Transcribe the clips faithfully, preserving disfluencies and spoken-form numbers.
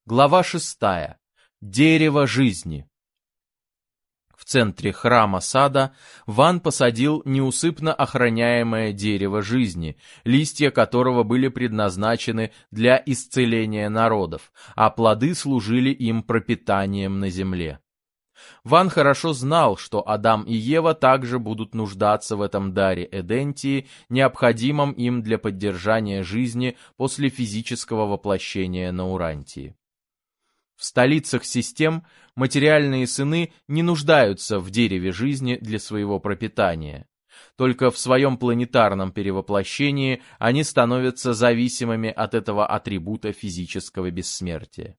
Глава шестая. Дерево жизни. В центре храма сада Ван посадил неусыпно охраняемое дерево жизни, листья которого были предназначены для исцеления народов, а плоды служили им пропитанием на земле. Ван хорошо знал, что Адам и Ева также будут нуждаться в этом даре Эдентии, необходимом им для поддержания жизни после физического воплощения на Урантии. В столицах систем материальные сыны не нуждаются в дереве жизни для своего пропитания. Только в своем планетарном перевоплощении они становятся зависимыми от этого атрибута физического бессмертия.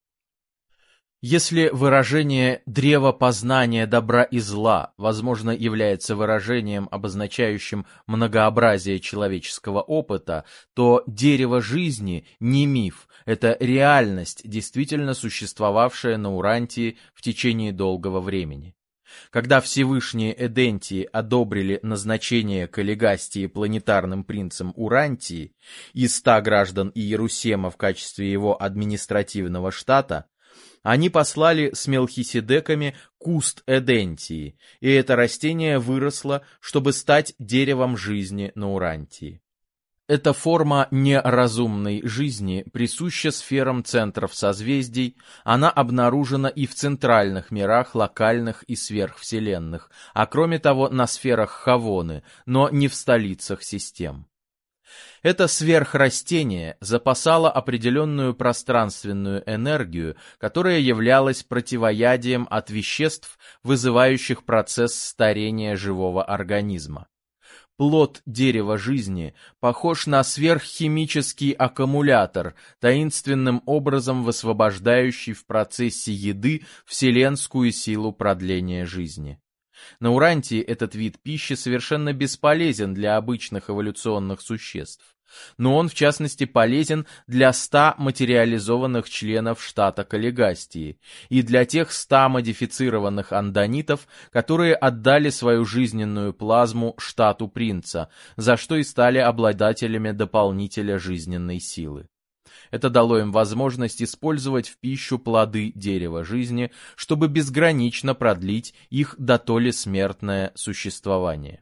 Если выражение «древо познания добра и зла» возможно является выражением, обозначающим многообразие человеческого опыта, то дерево жизни не миф, это реальность, действительно существовавшая на Урантии в течение долгого времени. Когда Всевышние Эдентии одобрили назначение Каллигастии планетарным принцем Урантии и ста граждан Иерусема в качестве его административного штата, они послали с Мелхиседеками куст Эдентии, и это растение выросло, чтобы стать деревом жизни на Урантии. Эта форма неразумной жизни присуща сферам центров созвездий, она обнаружена и в центральных мирах локальных и сверхвселенных, а кроме того на сферах Хавоны, но не в столицах систем. Это сверхрастение запасало определенную пространственную энергию, которая являлась противоядием от веществ, вызывающих процесс старения живого организма. Плод дерева жизни похож на сверххимический аккумулятор, таинственным образом высвобождающий в процессе еды вселенскую силу продления жизни. На Урантии этот вид пищи совершенно бесполезен для обычных эволюционных существ, но он в частности полезен для ста материализованных членов штата Каллигастии и для тех ста модифицированных андонитов, которые отдали свою жизненную плазму штату принца, за что и стали обладателями дополнителя жизненной силы. Это дало им возможность использовать в пищу плоды дерева жизни, чтобы безгранично продлить их дотоле смертное существование.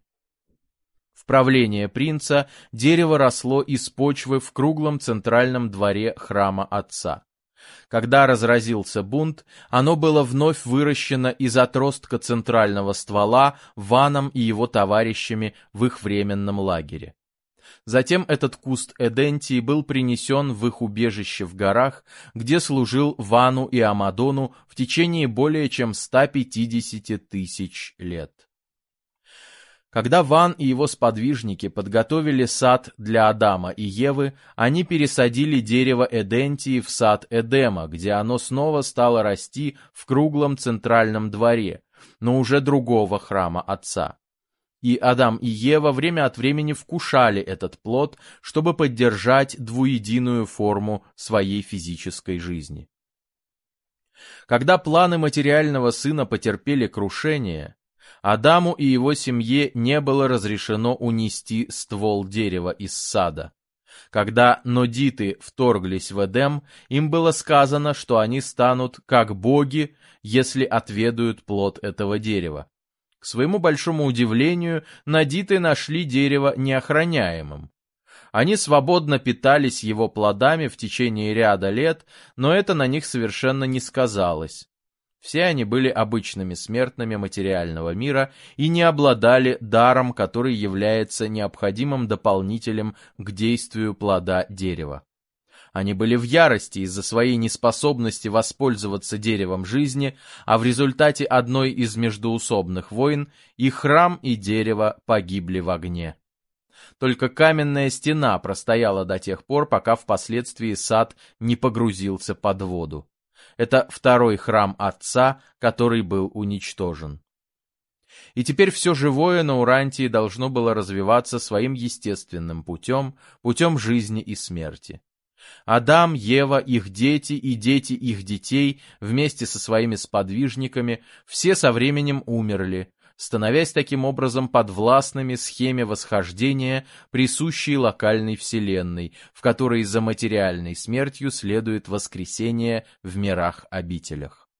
В правление принца дерево росло из почвы в круглом центральном дворе храма отца. Когда разразился бунт, оно было вновь выращено из отростка центрального ствола Ваном и его товарищами в их временном лагере. Затем этот куст Эдентии был принесен в их убежище в горах, где служил Вану и Амадону в течение более чем ста пятидесяти тысяч лет. Когда Ван и его сподвижники подготовили сад для Адама и Евы, они пересадили дерево Эдентии в сад Эдема, где оно снова стало расти в круглом центральном дворе, но уже другого храма отца. И Адам и Ева время от времени вкушали этот плод, чтобы поддержать двуединую форму своей физической жизни. Когда планы материального сына потерпели крушение, Адаму и его семье не было разрешено унести ствол дерева из сада. Когда нодиты вторглись в Эдем, им было сказано, что они станут как боги, если отведают плод этого дерева. К своему большому удивлению, нодиты нашли дерево неохраняемым. Они свободно питались его плодами в течение ряда лет, но это на них совершенно не сказалось. Все они были обычными смертными материального мира и не обладали даром, который является необходимым дополнителем к действию плода дерева. Они были в ярости из-за своей неспособности воспользоваться деревом жизни, а в результате одной из междоусобных войн и храм, и дерево погибли в огне. Только каменная стена простояла до тех пор, пока впоследствии сад не погрузился под воду. Это второй храм отца, который был уничтожен. И теперь все живое на Урантии должно было развиваться своим естественным путем, путем жизни и смерти. Адам, Ева, их дети и дети их детей вместе со своими сподвижниками все со временем умерли, становясь таким образом подвластными схеме восхождения, присущей локальной вселенной, в которой за материальной смертью следует воскресение в мирах-обителях.